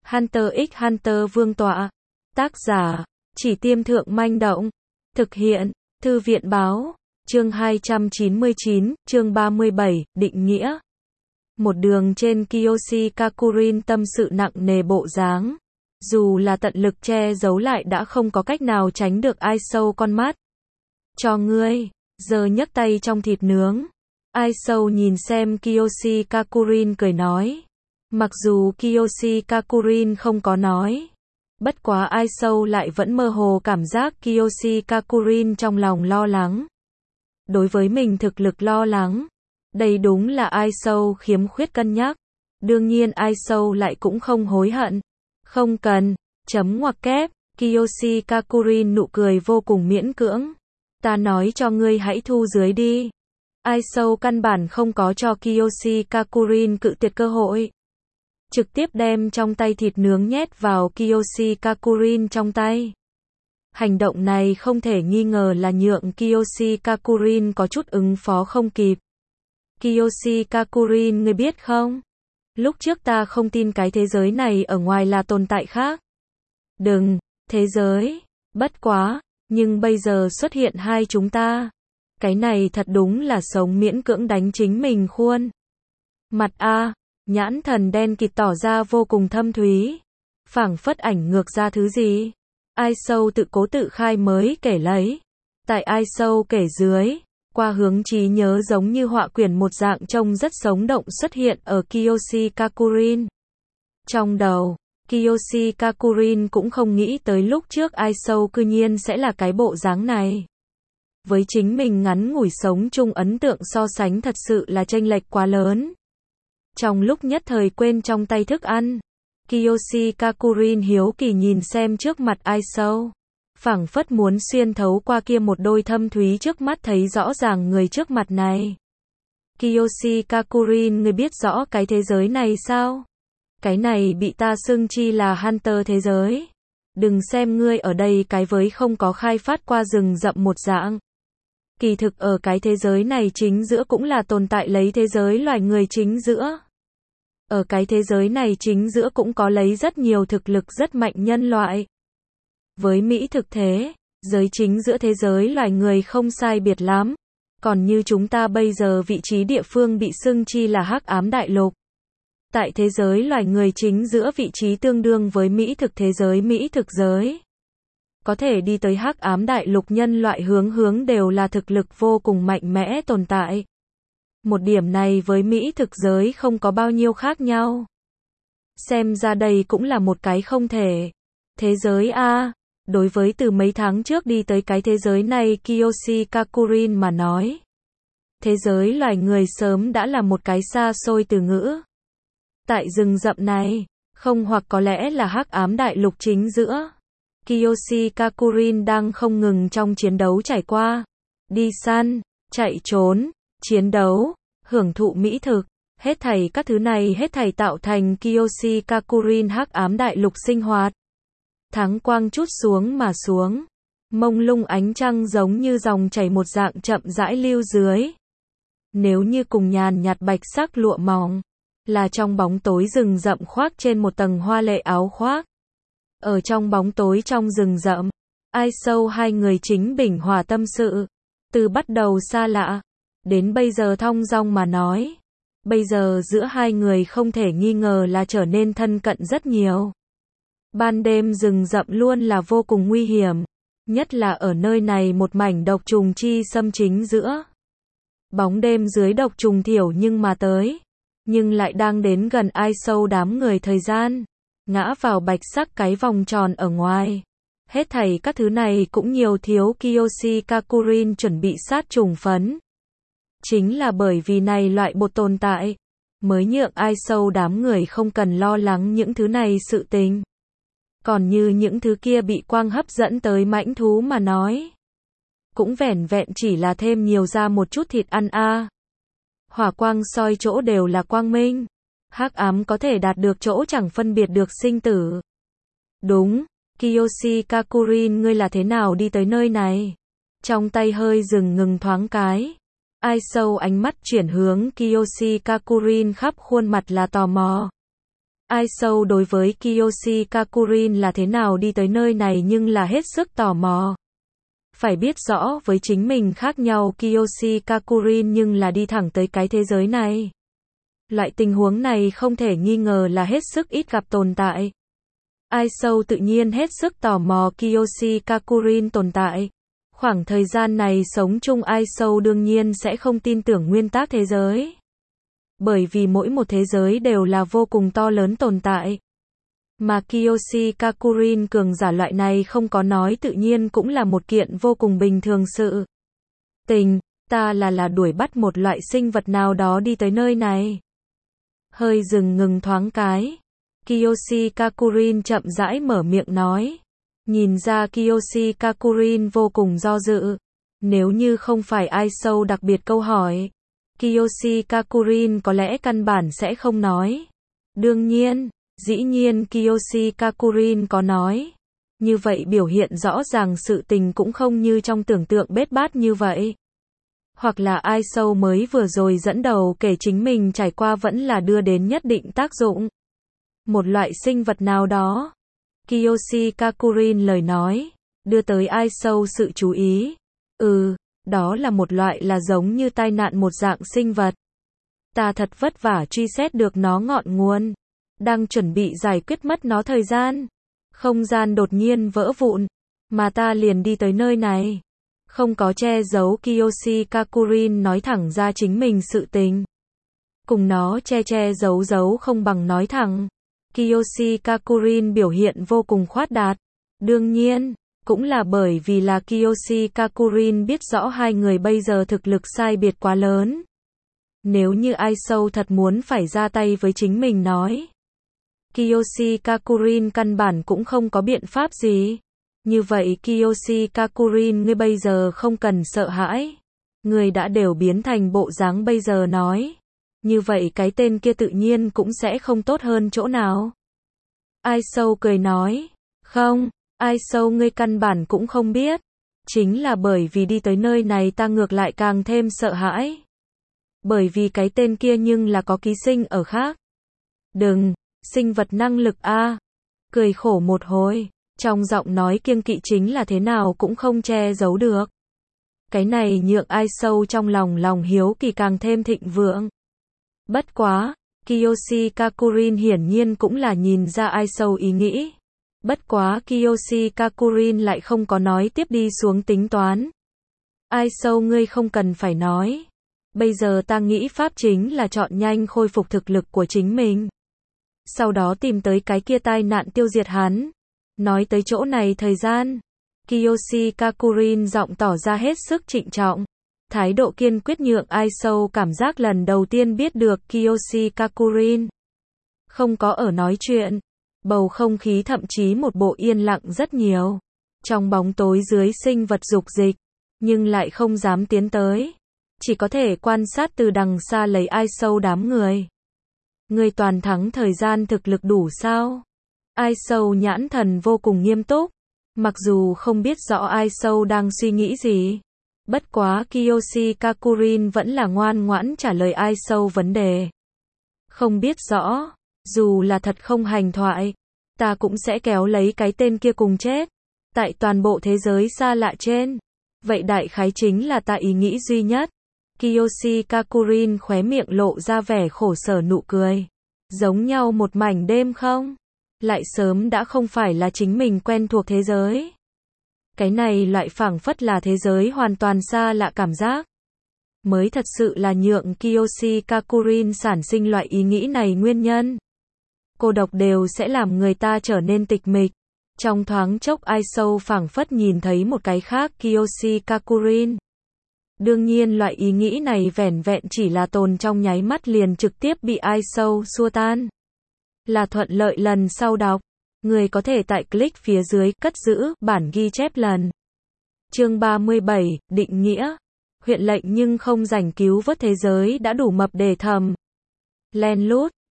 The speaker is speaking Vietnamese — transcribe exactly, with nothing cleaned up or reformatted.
Hunter x Hunter Vương tọa. Tác giả, Chỉ Tiêm Thượng Manh Động. Thực hiện, Thư viện Báo. Chương hai trăm chín mươi chín, chương ba mươi bảy, định nghĩa. Một đường trên Kiyoshi Kakurin tâm sự nặng nề bộ dáng. Dù là tận lực che giấu lại đã không có cách nào tránh được ai sâu con mắt. Cho ngươi, giờ nhấc tay trong thịt nướng. Ai sâu nhìn xem Kiyoshi Kakurin cười nói. Mặc dù Kiyoshi Kakurin không có nói. Bất quá ai sâu lại vẫn mơ hồ cảm giác Kiyoshi Kakurin trong lòng lo lắng. Đối với mình thực lực lo lắng. Đây đúng là ai sâu khiếm khuyết cân nhắc. Đương nhiên ai sâu lại cũng không hối hận. Không cần, chấm ngoặc kép, Kiyoshi Kakurin nụ cười vô cùng miễn cưỡng. Ta nói cho ngươi hãy thu dưới đi. Ai sâu căn bản không có cho Kiyoshi Kakurin cự tuyệt cơ hội. Trực tiếp đem trong tay thịt nướng nhét vào Kiyoshi Kakurin trong tay. Hành động này không thể nghi ngờ là nhượng Kiyoshi Kakurin có chút ứng phó không kịp. Kiyoshi Kakurin, ngươi biết không? Lúc trước ta không tin cái thế giới này ở ngoài là tồn tại khác. Đừng, thế giới, bất quá, nhưng bây giờ xuất hiện hai chúng ta. Cái này thật đúng là sống miễn cưỡng đánh chính mình khuôn. Mặt A, nhãn thần đen kịt tỏ ra vô cùng thâm thúy. Phảng phất ảnh ngược ra thứ gì. Ai sâu tự cố tự khai mới kể lấy. Tại ai sâu kể dưới. Qua hướng trí nhớ giống như họa quyển một dạng trông rất sống động xuất hiện ở Kiyoshi Kakurin. Trong đầu, Kiyoshi Kakurin cũng không nghĩ tới lúc trước ai sâu cư nhiên sẽ là cái bộ dáng này. Với chính mình ngắn ngủi sống chung ấn tượng so sánh thật sự là chênh lệch quá lớn. Trong lúc nhất thời quên trong tay thức ăn, Kiyoshi Kakurin hiếu kỳ nhìn xem trước mặt ai sâu. Phảng phất muốn xuyên thấu qua kia một đôi thâm thúy trước mắt thấy rõ ràng người trước mặt này. Kiyoshi Kakurin, ngươi biết rõ cái thế giới này sao? Cái này bị ta xưng chi là Hunter thế giới. Đừng xem ngươi ở đây cái với không có khai phát qua rừng rậm một dạng. Kỳ thực ở cái thế giới này chính giữa cũng là tồn tại lấy thế giới loài người chính giữa. Ở cái thế giới này chính giữa cũng có lấy rất nhiều thực lực rất mạnh nhân loại. Với Mỹ thực thế, giới chính giữa thế giới loài người không sai biệt lắm. Còn như chúng ta bây giờ vị trí địa phương bị xưng chi là Hắc Ám Đại Lục. Tại thế giới loài người chính giữa vị trí tương đương với Mỹ thực thế giới Mỹ thực giới. Có thể đi tới Hắc Ám Đại Lục nhân loại hướng hướng đều là thực lực vô cùng mạnh mẽ tồn tại. Một điểm này với Mỹ thực giới không có bao nhiêu khác nhau. Xem ra đây cũng là một cái không thể. Thế giới A, đối với từ mấy tháng trước đi tới cái thế giới này Kiyoshi Kakurin mà nói. Thế giới loài người sớm đã là một cái xa xôi từ ngữ. Tại rừng rậm này, không hoặc có lẽ là Hắc Ám Đại Lục chính giữa. Kiyoshi Kakurin đang không ngừng trong chiến đấu trải qua. Đi săn, chạy trốn, chiến đấu, hưởng thụ mỹ thực. Hết thảy các thứ này hết thảy tạo thành Kiyoshi Kakurin Hắc Ám Đại Lục sinh hoạt. Tháng quang chút xuống mà xuống. Mông lung ánh trăng giống như dòng chảy một dạng chậm rãi lưu dưới. Nếu như cùng nhàn nhạt bạch sắc lụa mỏng. Là trong bóng tối rừng rậm khoác trên một tầng hoa lệ áo khoác. Ở trong bóng tối trong rừng rậm. Ai sâu hai người chính bình hòa tâm sự. Từ bắt đầu xa lạ. Đến bây giờ thong dong mà nói. Bây giờ giữa hai người không thể nghi ngờ là trở nên thân cận rất nhiều. Ban đêm rừng rậm luôn là vô cùng nguy hiểm. Nhất là ở nơi này một mảnh độc trùng chi xâm chính giữa. Bóng đêm dưới độc trùng thiểu nhưng mà tới. Nhưng lại đang đến gần ai sâu đám người thời gian. Ngã vào bạch sắc cái vòng tròn ở ngoài. Hết thảy các thứ này cũng nhiều thiếu Kiyoshi Kakurin chuẩn bị sát trùng phấn. Chính là bởi vì này loại bột tồn tại. Mới nhượng ai sâu đám người không cần lo lắng những thứ này sự tình. Còn như những thứ kia bị quang hấp dẫn tới mãnh thú mà nói. Cũng vẻn vẹn chỉ là thêm nhiều ra một chút thịt ăn a. À. Hỏa quang soi chỗ đều là quang minh. Hắc ám có thể đạt được chỗ chẳng phân biệt được sinh tử. Đúng, Kiyoshi Kakurin, ngươi là thế nào đi tới nơi này? Trong tay hơi dừng ngừng thoáng cái. Ai sâu ánh mắt chuyển hướng Kiyoshi Kakurin khắp khuôn mặt là tò mò. Ai Sâu đối với Kiyoshi Kakurin là thế nào đi tới nơi này nhưng là hết sức tò mò. Phải biết rõ với chính mình khác nhau Kiyoshi Kakurin nhưng là đi thẳng tới cái thế giới này. Loại tình huống này không thể nghi ngờ là hết sức ít gặp tồn tại. Ai Sâu tự nhiên hết sức tò mò Kiyoshi Kakurin tồn tại. Khoảng thời gian này sống chung Ai Sâu đương nhiên sẽ không tin tưởng nguyên tắc thế giới. Bởi vì mỗi một thế giới đều là vô cùng to lớn tồn tại. Mà Kiyoshi Kakurin cường giả loại này không có nói tự nhiên cũng là một kiện vô cùng bình thường sự tình, ta là là đuổi bắt một loại sinh vật nào đó đi tới nơi này. Hơi dừng ngừng thoáng cái. Kiyoshi Kakurin chậm rãi mở miệng nói. Nhìn ra Kiyoshi Kakurin vô cùng do dự. Nếu như không phải Ai Sâu đặc biệt câu hỏi, Kiyoshi Kakurin có lẽ căn bản sẽ không nói. Đương nhiên, dĩ nhiên Kiyoshi Kakurin có nói. Như vậy biểu hiện rõ ràng sự tình cũng không như trong tưởng tượng bết bát như vậy. Hoặc là Ai Sâu mới vừa rồi dẫn đầu kể chính mình trải qua vẫn là đưa đến nhất định tác dụng. Một loại sinh vật nào đó. Kiyoshi Kakurin lời nói, đưa tới Ai Sâu sự chú ý. Ừ, đó là một loại là giống như tai nạn một dạng sinh vật. Ta thật vất vả truy xét được nó ngọn nguồn. Đang chuẩn bị giải quyết mất nó thời gian. Không gian đột nhiên vỡ vụn. Mà ta liền đi tới nơi này. Không có che giấu Kiyoshi Kakurin nói thẳng ra chính mình sự tình. Cùng nó che che giấu giấu không bằng nói thẳng. Kiyoshi Kakurin biểu hiện vô cùng khoát đạt. Đương nhiên, cũng là bởi vì là Kiyoshi Kakurin biết rõ hai người bây giờ thực lực sai biệt quá lớn. Nếu như Ai Sâu thật muốn phải ra tay với chính mình nói, Kiyoshi Kakurin căn bản cũng không có biện pháp gì. Như vậy Kiyoshi Kakurin ngươi bây giờ không cần sợ hãi. Ngươi đã đều biến thành bộ dáng bây giờ nói. Như vậy cái tên kia tự nhiên cũng sẽ không tốt hơn chỗ nào. Ai Sâu cười nói. Không, Ai Sâu ngươi căn bản cũng không biết. Chính là bởi vì đi tới nơi này ta ngược lại càng thêm sợ hãi. Bởi vì cái tên kia nhưng là có ký sinh ở khác. Đừng, sinh vật năng lực a. Cười khổ một hồi. Trong giọng nói kiêng kỵ chính là thế nào cũng không che giấu được. Cái này nhượng Ai Sâu trong lòng lòng hiếu kỳ càng thêm thịnh vượng. Bất quá, Kiyoshi Kakurin hiển nhiên cũng là nhìn ra Ai Sâu ý nghĩ. Bất quá Kiyoshi Kakurin lại không có nói tiếp đi xuống tính toán. Ai Sâu ngươi không cần phải nói. Bây giờ ta nghĩ pháp chính là chọn nhanh khôi phục thực lực của chính mình. Sau đó tìm tới cái kia tai nạn tiêu diệt hắn. Nói tới chỗ này thời gian, Kiyoshi Kakurin giọng tỏ ra hết sức trịnh trọng. Thái độ kiên quyết nhượng Ai Sâu cảm giác lần đầu tiên biết được Kiyoshi Kakurin không có ở nói chuyện. Bầu không khí thậm chí một bộ yên lặng rất nhiều. Trong bóng tối dưới sinh vật dục dịch, nhưng lại không dám tiến tới. Chỉ có thể quan sát từ đằng xa lấy Ai Sâu đám người. Người toàn thắng thời gian thực lực đủ sao? Ai Sâu nhãn thần vô cùng nghiêm túc. Mặc dù không biết rõ Ai Sâu đang suy nghĩ gì. Bất quá Kiyoshi Kakurin vẫn là ngoan ngoãn trả lời Ai Sâu vấn đề. Không biết rõ, dù là thật không hành thoại, ta cũng sẽ kéo lấy cái tên kia cùng chết. Tại toàn bộ thế giới xa lạ trên. Vậy đại khái chính là ta ý nghĩ duy nhất. Kiyoshi Kakurin khóe miệng lộ ra vẻ khổ sở nụ cười. Giống nhau một mảnh đêm không? Lại sớm đã không phải là chính mình quen thuộc thế giới. Cái này loại phảng phất là thế giới hoàn toàn xa lạ cảm giác. Mới thật sự là nhượng Kiyoshi Kakurin sản sinh loại ý nghĩ này nguyên nhân. Cô độc đều sẽ làm người ta trở nên tịch mịch. Trong thoáng chốc Ai Sâu phảng phất nhìn thấy một cái khác Kiyoshi Kakurin. Đương nhiên loại ý nghĩ này vẻn vẹn chỉ là tồn trong nháy mắt liền trực tiếp bị Ai Sâu xua tan. Là thuận lợi lần sau đọc. Người có thể tại click phía dưới cất giữ bản ghi chép lần. Chương ba mươi bảy, định nghĩa. Huyện lệnh nhưng không giành cứu vớt thế giới đã đủ mập để thầm. Len lút,